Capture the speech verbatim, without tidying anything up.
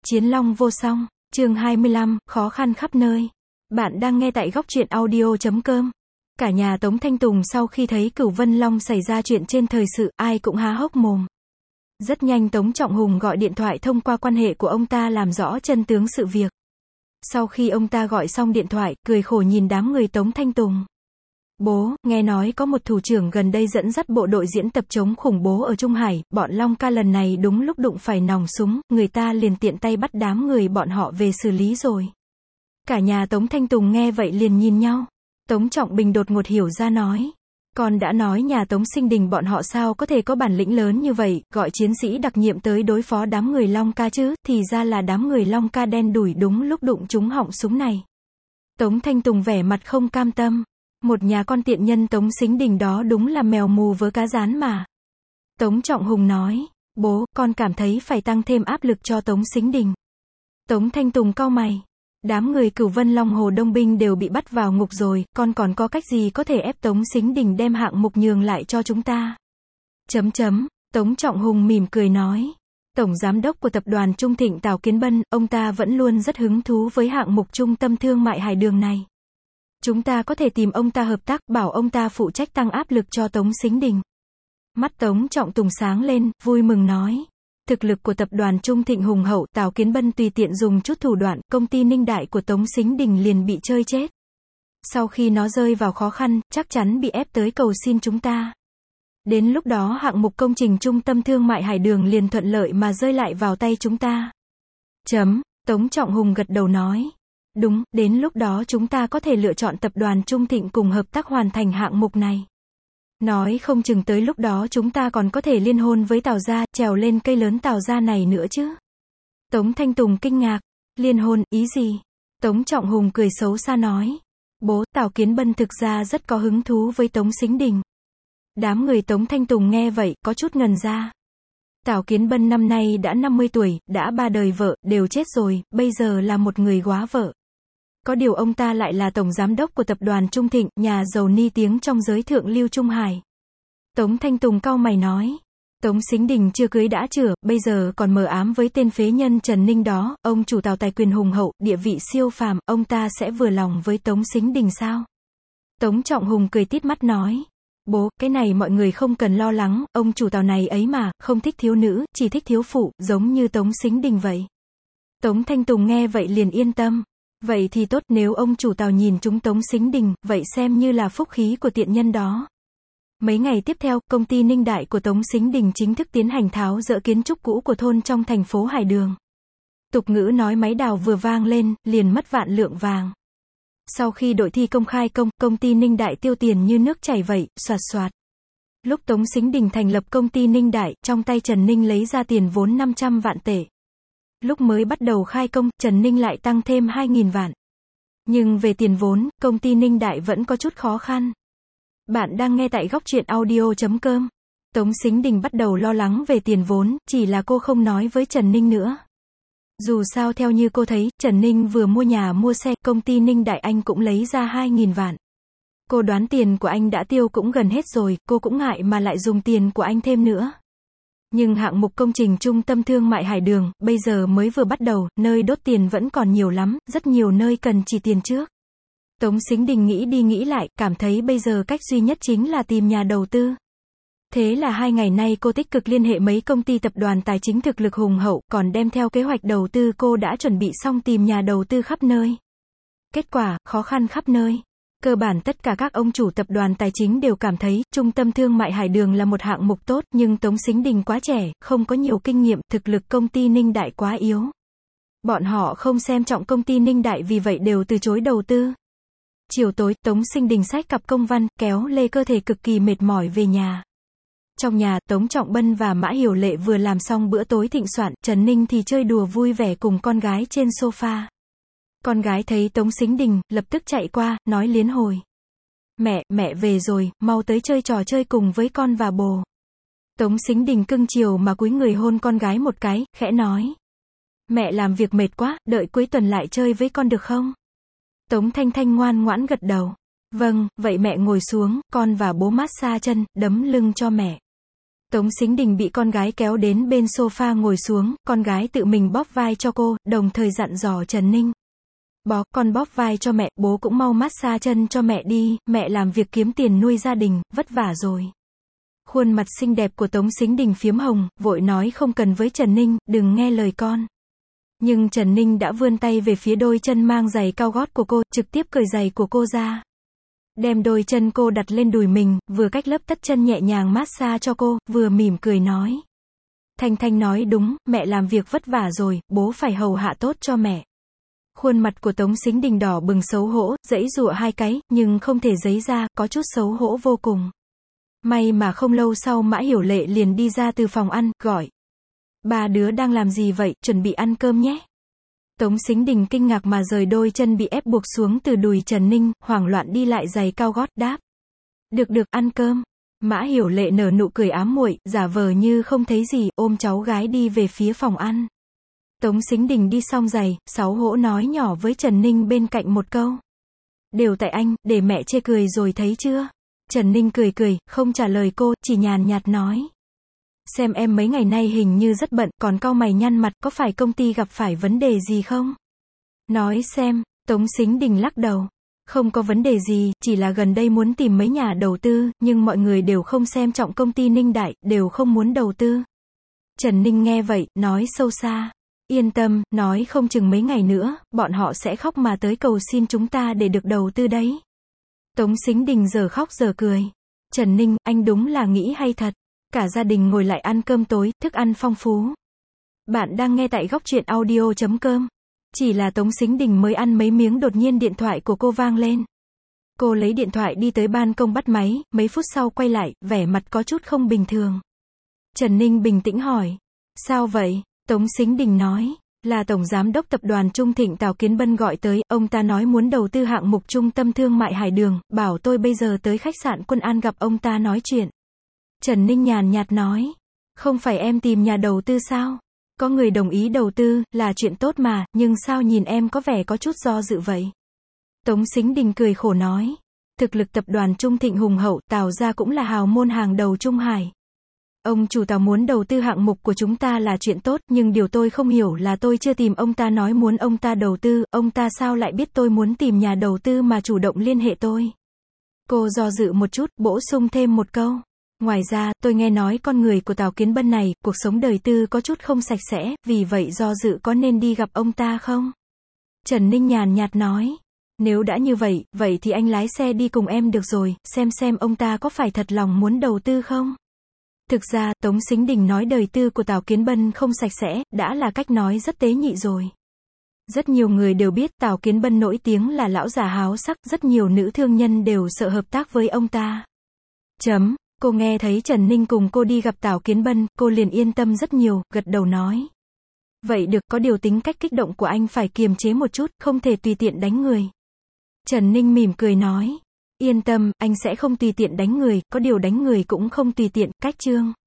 Chiến long vô song, chương hai mươi lăm, khó khăn khắp nơi. Bạn đang nghe tại góc truyện audio chấm com. Cả nhà Tống Thanh Tùng sau khi thấy Cửu Vân Long xảy ra chuyện trên thời sự, ai cũng há hốc mồm. Rất nhanh Tống Trọng Hùng gọi điện thoại thông qua quan hệ của ông ta làm rõ chân tướng sự việc. Sau khi ông ta gọi xong điện thoại, cười khổ nhìn đám người Tống Thanh Tùng. Bố, nghe nói có một thủ trưởng gần đây dẫn dắt bộ đội diễn tập chống khủng bố ở Trung Hải, bọn Long ca lần này đúng lúc đụng phải nòng súng, người ta liền tiện tay bắt đám người bọn họ về xử lý rồi. Cả nhà Tống Thanh Tùng nghe vậy liền nhìn nhau. Tống Trọng Bình đột ngột hiểu ra nói. Con đã nói nhà Tống Sinh Đình bọn họ sao có thể có bản lĩnh lớn như vậy, gọi chiến sĩ đặc nhiệm tới đối phó đám người Long ca chứ, thì ra là đám người Long ca đen đủi đúng lúc đụng trúng họng súng này. Tống Thanh Tùng vẻ mặt không cam tâm. Một nhà con tiện nhân Tống Sính Đình đó đúng là mèo mù vớ cá rán mà. Tống Trọng Hùng nói, bố, con cảm thấy phải tăng thêm áp lực cho Tống Sính Đình. Tống Thanh Tùng cau mày. Đám người Cửu Vân Long Hồ Đông Binh đều bị bắt vào ngục rồi, con còn có cách gì có thể ép Tống Sính Đình đem hạng mục nhường lại cho chúng ta? Chấm chấm, Tống Trọng Hùng mỉm cười nói. Tổng giám đốc của tập đoàn Trung Thịnh Tào Kiến Bân, ông ta vẫn luôn rất hứng thú với hạng mục trung tâm thương mại Hải Đường này. Chúng ta có thể tìm ông ta hợp tác, bảo ông ta phụ trách tăng áp lực cho Tống Sính Đình. Mắt Tống Trọng Tùng sáng lên, vui mừng nói. Thực lực của tập đoàn Trung Thịnh hùng hậu, Tào Kiến Bân tùy tiện dùng chút thủ đoạn, công ty Ninh Đại của Tống Sính Đình liền bị chơi chết. Sau khi nó rơi vào khó khăn, chắc chắn bị ép tới cầu xin chúng ta. Đến lúc đó hạng mục công trình trung tâm thương mại Hải Đường liền thuận lợi mà rơi lại vào tay chúng ta. Chấm, Tống Trọng Hùng gật đầu nói. Đúng, đến lúc đó chúng ta có thể lựa chọn tập đoàn Trung Thịnh cùng hợp tác hoàn thành hạng mục này. Nói không chừng tới lúc đó chúng ta còn có thể liên hôn với Tào gia, trèo lên cây lớn Tào gia này nữa chứ. Tống Thanh Tùng kinh ngạc. Liên hôn, ý gì? Tống Trọng Hùng cười xấu xa nói. Bố, Tào Kiến Bân thực ra rất có hứng thú với Tống Sính Đình. Đám người Tống Thanh Tùng nghe vậy, có chút ngần ra. Tào Kiến Bân năm nay đã năm mươi tuổi, đã ba đời vợ, đều chết rồi, bây giờ là một người góa vợ. Có điều ông ta lại là tổng giám đốc của tập đoàn Trung Thịnh, nhà giàu ni tiếng trong giới thượng lưu Trung Hải. Tống Thanh Tùng cau mày nói. Tống Sính Đình chưa cưới đã chửa, bây giờ còn mờ ám với tên phế nhân Trần Ninh đó, ông chủ Tào tài quyền hùng hậu, địa vị siêu phàm, ông ta sẽ vừa lòng với Tống Sính Đình sao? Tống Trọng Hùng cười tít mắt nói. Bố, cái này mọi người không cần lo lắng, ông chủ Tào này ấy mà, không thích thiếu nữ, chỉ thích thiếu phụ, giống như Tống Sính Đình vậy. Tống Thanh Tùng nghe vậy liền yên tâm. Vậy thì tốt, nếu ông chủ Tào nhìn chúng Tống Sính Đình, vậy xem như là phúc khí của tiện nhân đó. Mấy ngày tiếp theo, công ty Ninh Đại của Tống Sính Đình chính thức tiến hành tháo dỡ kiến trúc cũ của thôn trong thành phố Hải Đường. Tục ngữ nói máy đào vừa vang lên, liền mất vạn lượng vàng. Sau khi đội thi công khai công, công ty Ninh Đại tiêu tiền như nước chảy vậy, xoạt xoạt. Lúc Tống Sính Đình thành lập công ty Ninh Đại, trong tay Trần Ninh lấy ra tiền vốn năm trăm vạn tệ. Lúc mới bắt đầu khai công, Trần Ninh lại tăng thêm hai nghìn vạn. Nhưng về tiền vốn, công ty Ninh Đại vẫn có chút khó khăn. Bạn đang nghe tại góc truyện audio chấm com. Tống Sính Đình bắt đầu lo lắng về tiền vốn, chỉ là cô không nói với Trần Ninh nữa. Dù sao theo như cô thấy, Trần Ninh vừa mua nhà mua xe, công ty Ninh Đại anh cũng lấy ra hai nghìn vạn. Cô đoán tiền của anh đã tiêu cũng gần hết rồi, cô cũng ngại mà lại dùng tiền của anh thêm nữa. Nhưng hạng mục công trình trung tâm thương mại Hải Đường, bây giờ mới vừa bắt đầu, nơi đốt tiền vẫn còn nhiều lắm, rất nhiều nơi cần chi tiền trước. Tống Sính Đình nghĩ đi nghĩ lại, cảm thấy bây giờ cách duy nhất chính là tìm nhà đầu tư. Thế là hai ngày nay cô tích cực liên hệ mấy công ty tập đoàn tài chính thực lực hùng hậu, còn đem theo kế hoạch đầu tư cô đã chuẩn bị xong tìm nhà đầu tư khắp nơi. Kết quả, khó khăn khắp nơi. Cơ bản tất cả các ông chủ tập đoàn tài chính đều cảm thấy, trung tâm thương mại Hải Đường là một hạng mục tốt, nhưng Tống Sính Đình quá trẻ, không có nhiều kinh nghiệm, thực lực công ty Ninh Đại quá yếu. Bọn họ không xem trọng công ty Ninh Đại vì vậy đều từ chối đầu tư. Chiều tối, Tống Sính Đình xách cặp công văn, kéo lê cơ thể cực kỳ mệt mỏi về nhà. Trong nhà, Tống Trọng Bân và Mã Hiểu Lệ vừa làm xong bữa tối thịnh soạn, Trần Ninh thì chơi đùa vui vẻ cùng con gái trên sofa. Con gái thấy Tống Sính Đình, lập tức chạy qua, nói liến hồi. Mẹ, mẹ về rồi, mau tới chơi trò chơi cùng với con và bồ. Tống Sính Đình cưng chiều mà cúi người hôn con gái một cái, khẽ nói. Mẹ làm việc mệt quá, đợi cuối tuần lại chơi với con được không? Tống Thanh Thanh ngoan ngoãn gật đầu. Vâng, vậy mẹ ngồi xuống, con và bố massage chân, đấm lưng cho mẹ. Tống Sính Đình bị con gái kéo đến bên sofa ngồi xuống, con gái tự mình bóp vai cho cô, đồng thời dặn dò Trần Ninh. Bó, con bóp vai cho mẹ, bố cũng mau massage chân cho mẹ đi, mẹ làm việc kiếm tiền nuôi gia đình, vất vả rồi. Khuôn mặt xinh đẹp của Tống Sính Đình phiếm hồng, vội nói không cần với Trần Ninh, đừng nghe lời con. Nhưng Trần Ninh đã vươn tay về phía đôi chân mang giày cao gót của cô, trực tiếp cởi giày của cô ra. Đem đôi chân cô đặt lên đùi mình, vừa cách lớp tất chân nhẹ nhàng massage cho cô, vừa mỉm cười nói. Thanh Thanh nói đúng, mẹ làm việc vất vả rồi, bố phải hầu hạ tốt cho mẹ. Khuôn mặt của Tống Sính Đình đỏ bừng xấu hổ, giãy giụa hai cái, nhưng không thể giãy ra, có chút xấu hổ vô cùng. May mà không lâu sau Mã Hiểu Lệ liền đi ra từ phòng ăn, gọi. Ba đứa đang làm gì vậy, chuẩn bị ăn cơm nhé. Tống Sính Đình kinh ngạc mà rời đôi chân bị ép buộc xuống từ đùi Trần Ninh, hoảng loạn đi lại giày cao gót, đáp. Được được, ăn cơm. Mã Hiểu Lệ nở nụ cười ám muội, giả vờ như không thấy gì, ôm cháu gái đi về phía phòng ăn. Tống Sính Đình đi xong giày, xấu hổ nói nhỏ với Trần Ninh bên cạnh một câu. Đều tại anh, để mẹ chê cười rồi thấy chưa? Trần Ninh cười cười, không trả lời cô, chỉ nhàn nhạt nói. Xem em mấy ngày nay hình như rất bận, còn cau mày nhăn mặt, có phải công ty gặp phải vấn đề gì không? Nói xem, Tống Sính Đình lắc đầu. Không có vấn đề gì, chỉ là gần đây muốn tìm mấy nhà đầu tư, nhưng mọi người đều không xem trọng công ty Ninh Đại, đều không muốn đầu tư. Trần Ninh nghe vậy, nói sâu xa. Yên tâm, nói không chừng mấy ngày nữa, bọn họ sẽ khóc mà tới cầu xin chúng ta để được đầu tư đấy. Tống Sính Đình giờ khóc giờ cười. Trần Ninh, anh đúng là nghĩ hay thật. Cả gia đình ngồi lại ăn cơm tối, thức ăn phong phú. Bạn đang nghe tại góc truyện audio chấm com. Chỉ là Tống Sính Đình mới ăn mấy miếng đột nhiên điện thoại của cô vang lên. Cô lấy điện thoại đi tới ban công bắt máy, mấy phút sau quay lại, vẻ mặt có chút không bình thường. Trần Ninh bình tĩnh hỏi. Sao vậy? Tống Sính Đình nói. Là Tổng Giám đốc Tập đoàn Trung Thịnh Tào Kiến Bân gọi tới, ông ta nói muốn đầu tư hạng mục trung tâm thương mại Hải Đường, bảo tôi bây giờ tới khách sạn Quân An gặp ông ta nói chuyện. Trần Ninh nhàn nhạt nói. Không phải em tìm nhà đầu tư sao? Có người đồng ý đầu tư, là chuyện tốt mà, nhưng sao nhìn em có vẻ có chút do dự vậy? Tống Sính Đình cười khổ nói. Thực lực Tập đoàn Trung Thịnh hùng hậu, Tào gia cũng là hào môn hàng đầu Trung Hải. Ông chủ Tào muốn đầu tư hạng mục của chúng ta là chuyện tốt, nhưng điều tôi không hiểu là tôi chưa tìm ông ta nói muốn ông ta đầu tư, ông ta sao lại biết tôi muốn tìm nhà đầu tư mà chủ động liên hệ tôi? Cô do dự một chút, bổ sung thêm một câu. Ngoài ra, tôi nghe nói con người của Tào Kiến Bân này, cuộc sống đời tư có chút không sạch sẽ, vì vậy do dự có nên đi gặp ông ta không? Trần Ninh nhàn nhạt nói. Nếu đã như vậy, vậy thì anh lái xe đi cùng em được rồi, xem xem ông ta có phải thật lòng muốn đầu tư không? Thực ra, Tống Sính Đình nói đời tư của Tào Kiến Bân không sạch sẽ, đã là cách nói rất tế nhị rồi. Rất nhiều người đều biết Tào Kiến Bân nổi tiếng là lão già háo sắc, rất nhiều nữ thương nhân đều sợ hợp tác với ông ta. Chấm, cô nghe thấy Trần Ninh cùng cô đi gặp Tào Kiến Bân, cô liền yên tâm rất nhiều, gật đầu nói. Vậy được, có điều tính cách kích động của anh phải kiềm chế một chút, không thể tùy tiện đánh người. Trần Ninh mỉm cười nói. Yên tâm, anh sẽ không tùy tiện đánh người, có điều đánh người cũng không tùy tiện, cách chương.